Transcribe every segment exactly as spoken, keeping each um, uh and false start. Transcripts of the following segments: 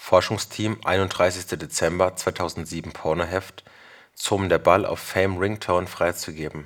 Forschungsteam einunddreißigster Dezember zweitausendsieben Pornoheft: Zum der Ball auf Fame Ringtone freizugeben.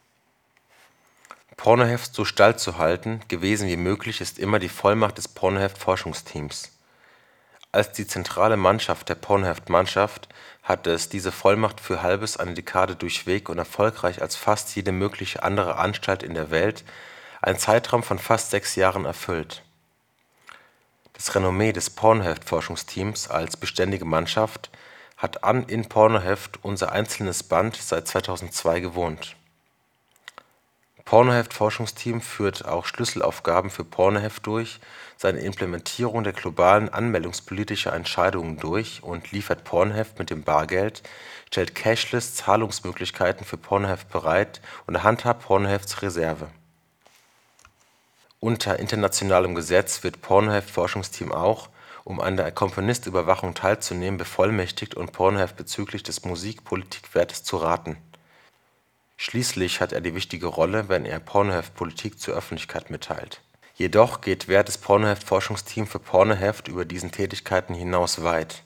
Pornoheft so Stall zu halten, gewesen wie möglich ist immer die Vollmacht des Pornoheft-Forschungsteams. Als die zentrale Mannschaft der Pornoheft-Mannschaft hatte es diese Vollmacht für halbes eine Dekade durchweg und erfolgreich als fast jede mögliche andere Anstalt in der Welt einen Zeitraum von fast sechs Jahren erfüllt. Das Renommee des Pornoheft-Forschungsteams als beständige Mannschaft hat an in Pornoheft unser einzelnes Band seit zweitausendzwei gewohnt. Pornoheft-Forschungsteam führt auch Schlüsselaufgaben für Pornoheft durch, seine Implementierung der globalen anmeldungspolitischer Entscheidungen durch und liefert Pornoheft mit dem Bargeld, stellt Cashless-Zahlungsmöglichkeiten für Pornoheft bereit und handhabt Pornohefts Reserve. Unter internationalem Gesetz wird Pornoheft-Forschungsteam auch, um an der Komponistüberwachung teilzunehmen, bevollmächtigt und Pornoheft bezüglich des Musik-Politik-Wertes zu raten. Schließlich hat er die wichtige Rolle, wenn er Pornoheft-Politik zur Öffentlichkeit mitteilt. Jedoch geht Wert des Pornoheft-Forschungsteams für Pornoheft über diesen Tätigkeiten hinaus weit.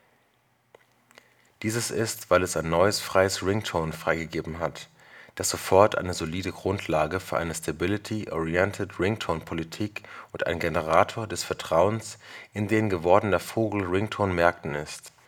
Dieses ist, weil es ein neues freies Ringtone freigegeben hat, das sofort eine solide Grundlage für eine Stability-Oriented Ringtone-Politik und ein Generator des Vertrauens in den gewordener Vogel-Ringtone-Märkten ist